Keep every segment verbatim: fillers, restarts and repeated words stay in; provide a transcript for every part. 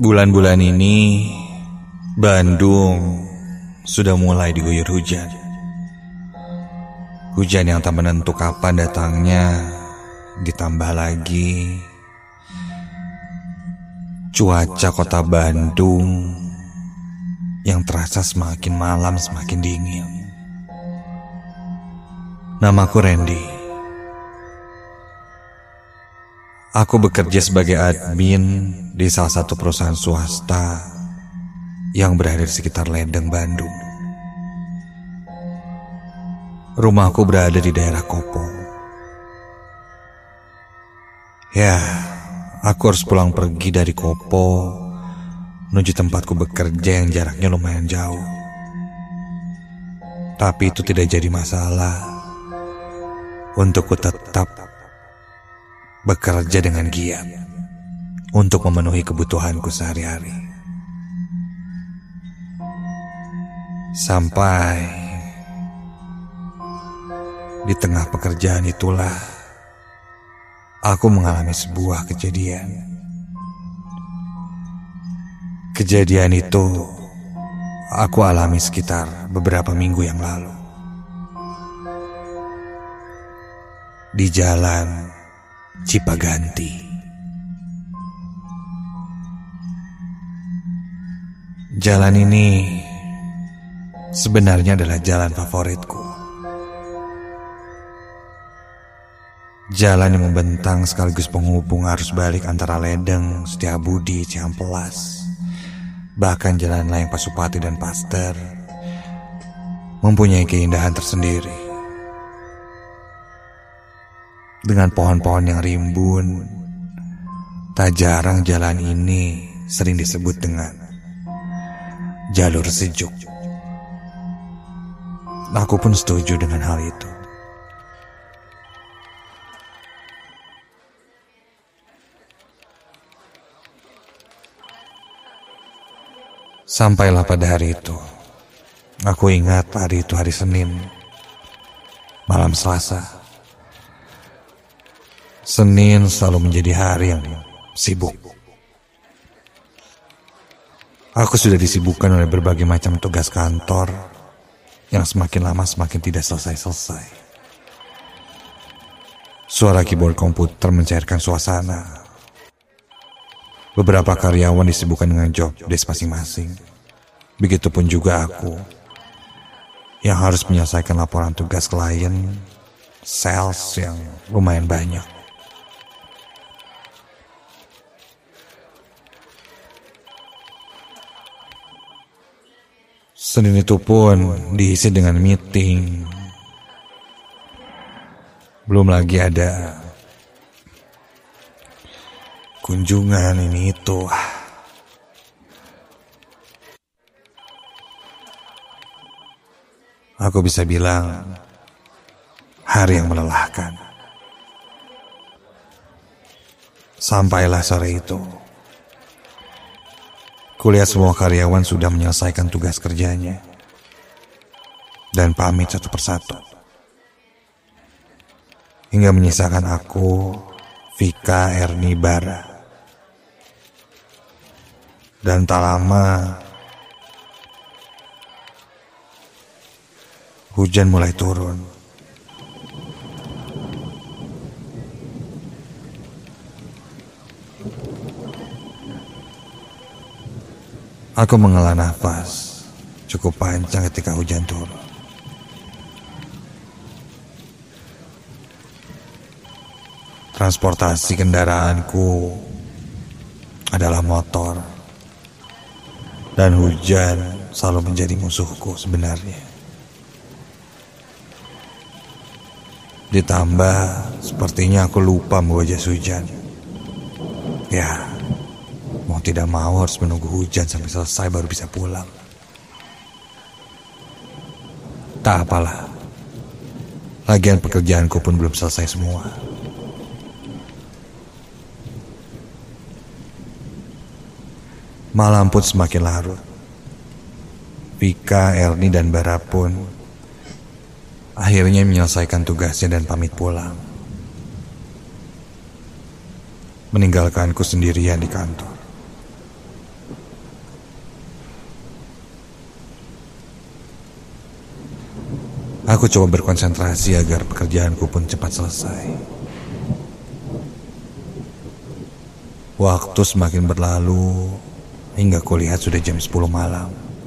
Bulan-bulan ini Bandung sudah mulai diguyur hujan. Hujan yang tak menentu kapan datangnya, ditambah lagi cuaca kota Bandung yang terasa semakin malam semakin dingin. Namaku Randy. Aku bekerja sebagai admin di salah satu perusahaan swasta yang berada di sekitar Ledeng, Bandung. Rumahku berada di daerah Kopo. Ya, aku harus pulang pergi dari Kopo menuju tempatku bekerja yang jaraknya lumayan jauh. Tapi itu tidak jadi masalah untukku tetap bekerja dengan giat untuk memenuhi kebutuhanku sehari-hari. Sampai di tengah pekerjaan itulah aku mengalami sebuah kejadian. Kejadian itu aku alami sekitar beberapa minggu yang lalu. Di jalan Cipaganti. Jalan ini sebenarnya adalah jalan favoritku. Jalan yang membentang sekaligus penghubung arus balik antara Ledeng, Setiabudi, Cihampelas, bahkan jalan layang Pasupati dan Paster mempunyai keindahan tersendiri. Dengan pohon-pohon yang rimbun, tak jarang jalan ini sering disebut dengan jalur sejuk. Aku pun setuju dengan hal itu. Sampailah pada hari itu. Aku ingat hari itu hari Senin, malam Selasa. Senin selalu menjadi hari yang sibuk. Aku sudah disibukkan oleh berbagai macam tugas kantor yang semakin lama semakin tidak selesai-selesai. Suara keyboard komputer mencairkan suasana. Beberapa karyawan disibukkan dengan job desk masing-masing. Begitupun juga aku yang harus menyelesaikan laporan tugas klien, sales yang lumayan banyak. Senin itu pun diisi dengan meeting. Belum lagi ada kunjungan ini itu. Aku bisa bilang hari yang melelahkan. Sampailah sore itu. Kulihat semua karyawan sudah menyelesaikan tugas kerjanya dan pamit satu persatu. Hingga menyisakan aku, Vika, Erni, Bara. Dan tak lama hujan mulai turun. Aku menghela nafas cukup panjang ketika hujan turun. Transportasi kendaraanku adalah motor, dan hujan selalu menjadi musuhku sebenarnya. Ditambah sepertinya aku lupa membawa jas hujan. Ya, mau tidak mau harus menunggu hujan sampai selesai baru bisa pulang. Tak apalah, lagian pekerjaanku pun belum selesai semua. Malam pun semakin larut. Vika, Erni, dan Bara pun akhirnya menyelesaikan tugasnya dan pamit pulang, meninggalkanku sendirian di kantor. Aku coba berkonsentrasi agar pekerjaanku pun cepat selesai. Waktu semakin berlalu hingga kulihat sudah jam sepuluh malam.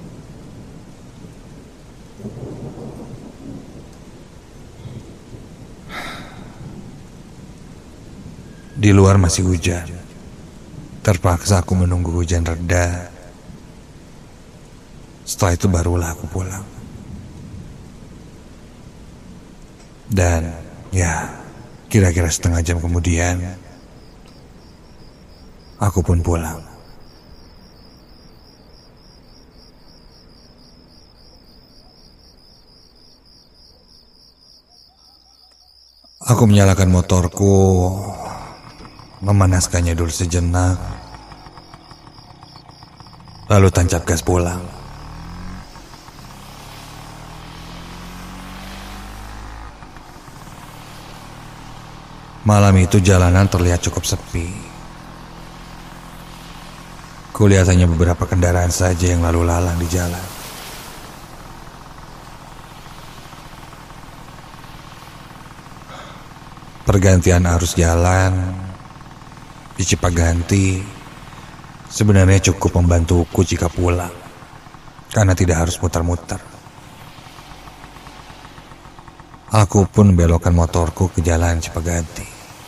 Di luar masih hujan. Terpaksa aku menunggu hujan reda. Setelah itu barulah aku pulang. Dan ya, kira-kira setengah jam kemudian aku pun pulang. Aku menyalakan motorku, memanaskannya dulu sejenak, lalu tancap gas pulang. Malam itu jalanan terlihat cukup sepi. Kulihat hanya beberapa kendaraan saja yang lalu lalang di jalan. Pergantian arus jalan di Cipaganti sebenarnya cukup membantuku jika pulang, karena tidak harus muter-muter. Aku pun belokkan motorku ke jalan Cipaganti,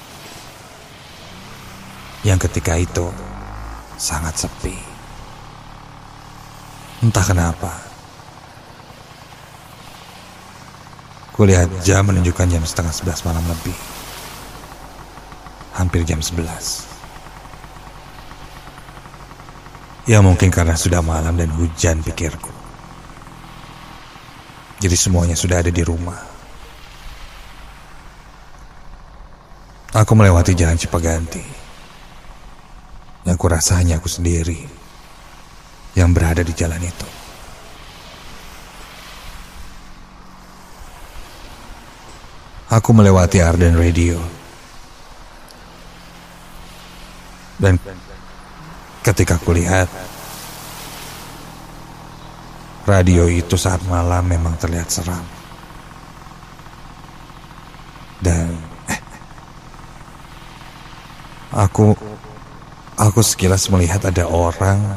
yang ketika itu sangat sepi. Entah kenapa, kulihat jam menunjukkan jam setengah sebelas malam lebih. Hampir jam sebelas. Ya mungkin karena sudah malam dan hujan, pikirku. Jadi semuanya sudah ada di rumah. Aku melewati jalan Cipaganti, yang kurasa hanya aku sendiri yang berada di jalan itu. Aku melewati Arden Radio. Dan ketika kulihat, radio itu saat malam memang terlihat seram. Dan eh, aku aku sekilas melihat ada orang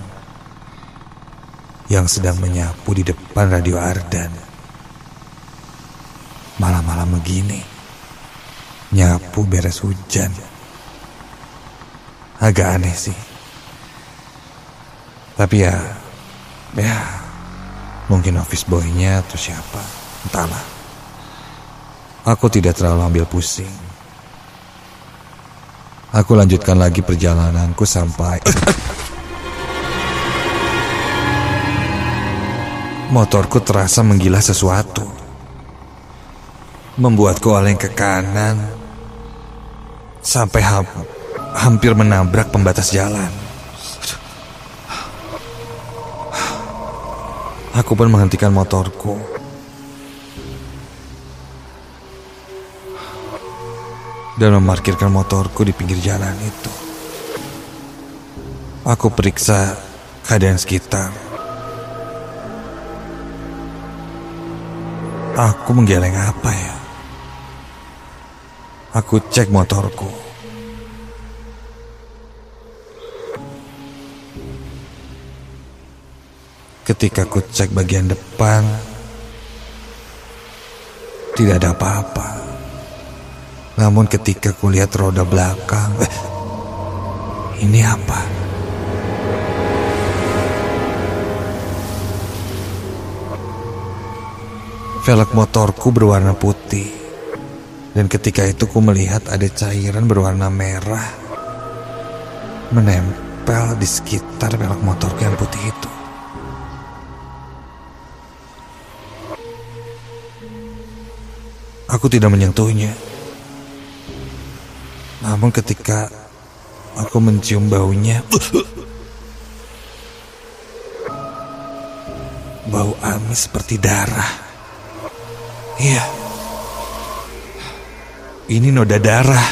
yang sedang menyapu di depan radio Ardan. Malam-malam begini, nyapu beres hujan. Agak aneh sih. Tapi ya, ya mungkin office boy-nya atau siapa, entahlah. Aku tidak terlalu ambil pusing. Aku lanjutkan lagi perjalananku sampai motorku terasa menggila sesuatu, membuatku oleng ke kanan sampai ha- hampir menabrak pembatas jalan. Aku pun menghentikan motorku. Dan memarkirkan motorku di pinggir jalan itu. Aku periksa keadaan sekitar. Aku menggeleng apa ya? Aku cek motorku. Ketika ku cek bagian depan, tidak ada apa-apa. Namun ketika ku lihat roda belakang, eh, ini apa? Velg motorku berwarna putih. Dan ketika itu ku melihat ada cairan berwarna merah menempel di sekitar velg motorku yang putih itu. Aku tidak menyentuhnya. Namun ketika aku mencium baunya, bau amis seperti darah. Iya, ini noda darah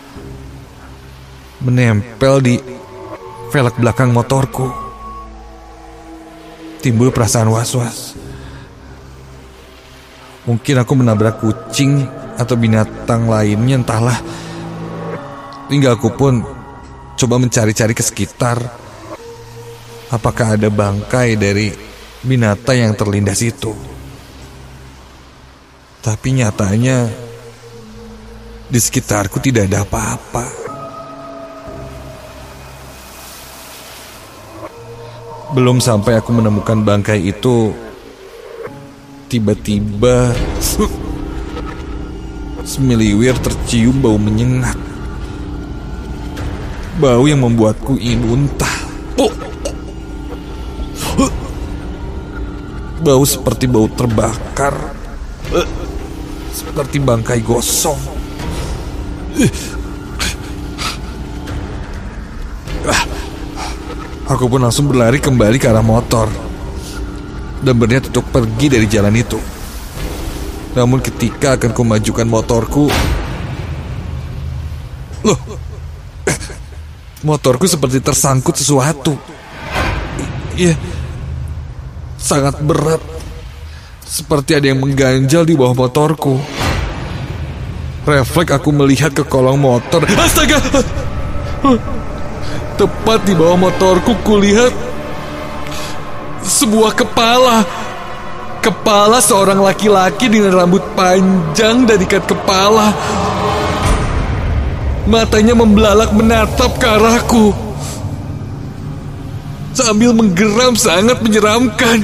menempel di velg belakang motorku. Timbul perasaan was-was. Mungkin aku menabrak kucing atau binatang lainnya, entahlah. Hingga aku pun coba mencari-cari ke sekitar. Apakah ada bangkai dari binatang yang terlindas itu? Tapi nyatanya di sekitarku tidak ada apa-apa. Belum sampai aku menemukan bangkai itu, tiba-tiba semiliwir tercium bau menyengat. Bau yang membuatku ingin muntah. Oh. Bau seperti bau terbakar, seperti bangkai gosong. Aku pun langsung berlari kembali ke arah motor dan berniat untuk pergi dari jalan itu. Namun ketika akan kumajukan motorku, loh, motorku seperti tersangkut sesuatu. Iya, sangat berat, seperti ada yang mengganjal di bawah motorku. Refleks aku melihat ke kolong motor. Astaga! Tepat di bawah motorku kulihat sebuah kepala. Kepala seorang laki-laki dengan rambut panjang dan ikat kepala. Matanya membelalak menatap ke arahku sambil menggeram sangat menyeramkan.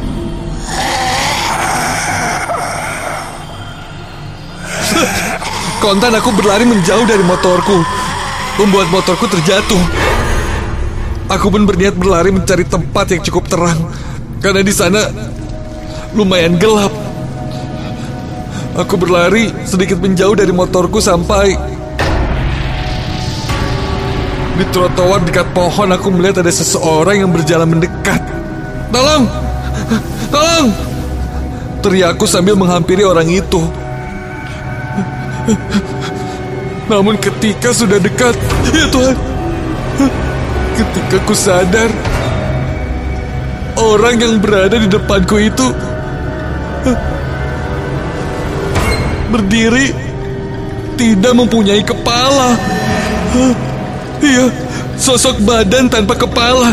Kontan aku berlari menjauh dari motorku, membuat motorku terjatuh. Aku pun berniat berlari mencari tempat yang cukup terang, karena di sana lumayan gelap. Aku berlari sedikit menjauh dari motorku sampai di trotoar dekat pohon. Aku melihat ada seseorang yang berjalan mendekat. Tolong! Tolong! Teriakku sambil menghampiri orang itu. Namun ketika sudah dekat, ya Tuhan, ketika ku sadar orang yang berada di depanku itu berdiri tidak mempunyai kepala. Iya, sosok badan tanpa kepala.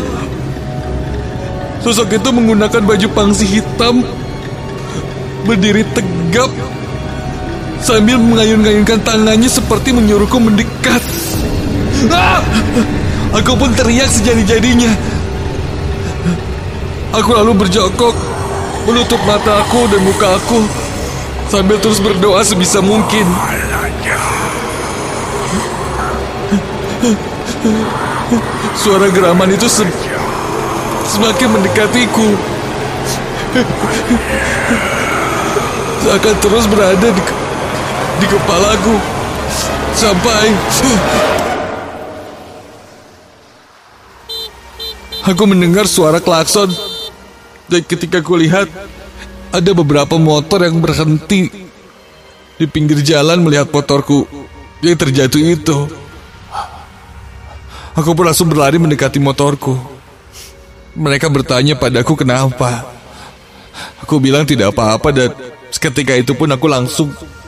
Sosok itu menggunakan baju pangsi hitam, berdiri tegap sambil mengayun-ayunkan tangannya seperti menyuruhku mendekat. Ah! Aku pun teriak sejadi-jadinya. Aku lalu berjongkok, menutup mataku dan mukaku sambil terus berdoa sebisa mungkin. Suara geraman itu se- semakin mendekatiku. Seakan terus berada di, ke- di kepalaku sampai aku mendengar suara klakson. Dan ketika kulihat ada beberapa motor yang berhenti di pinggir jalan melihat motorku yang terjatuh itu. Aku pun langsung berlari mendekati motorku. Mereka bertanya padaku kenapa. Aku bilang tidak apa-apa, dan seketika itu pun aku langsung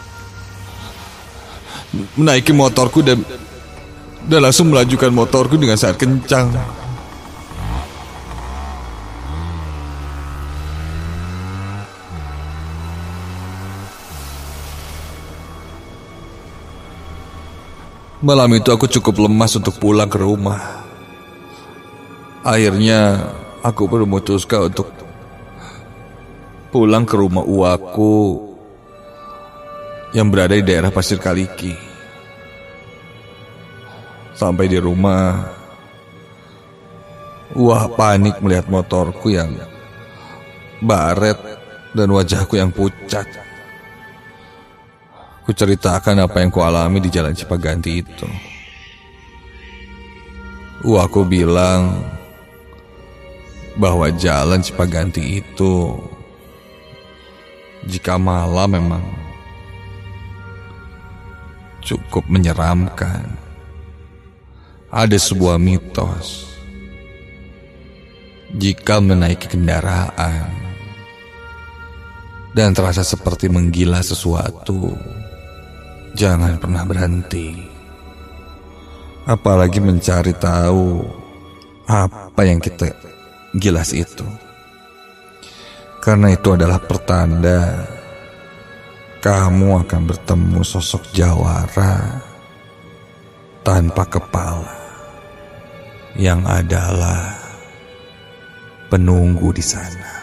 menaiki motorku dan dan langsung melajukan motorku dengan sangat kencang. Malam itu aku cukup lemas untuk pulang ke rumah. Akhirnya aku pun memutuskan untuk pulang ke rumah uaku yang berada di daerah Pasir Kaliki. Sampai di rumah, wah panik melihat motorku yang baret dan wajahku yang pucat. Kuceritakan apa yang kualami di Jalan Cipaganti itu. Wah, aku bilang bahwa Jalan Cipaganti itu jika malam memang cukup menyeramkan. Ada sebuah mitos, jika menaiki kendaraan dan terasa seperti menggila sesuatu, jangan pernah berhenti. Apalagi mencari tahu apa yang kita gilas itu. Karena itu adalah pertanda kamu akan bertemu sosok jawara tanpa kepala yang adalah penunggu di sana.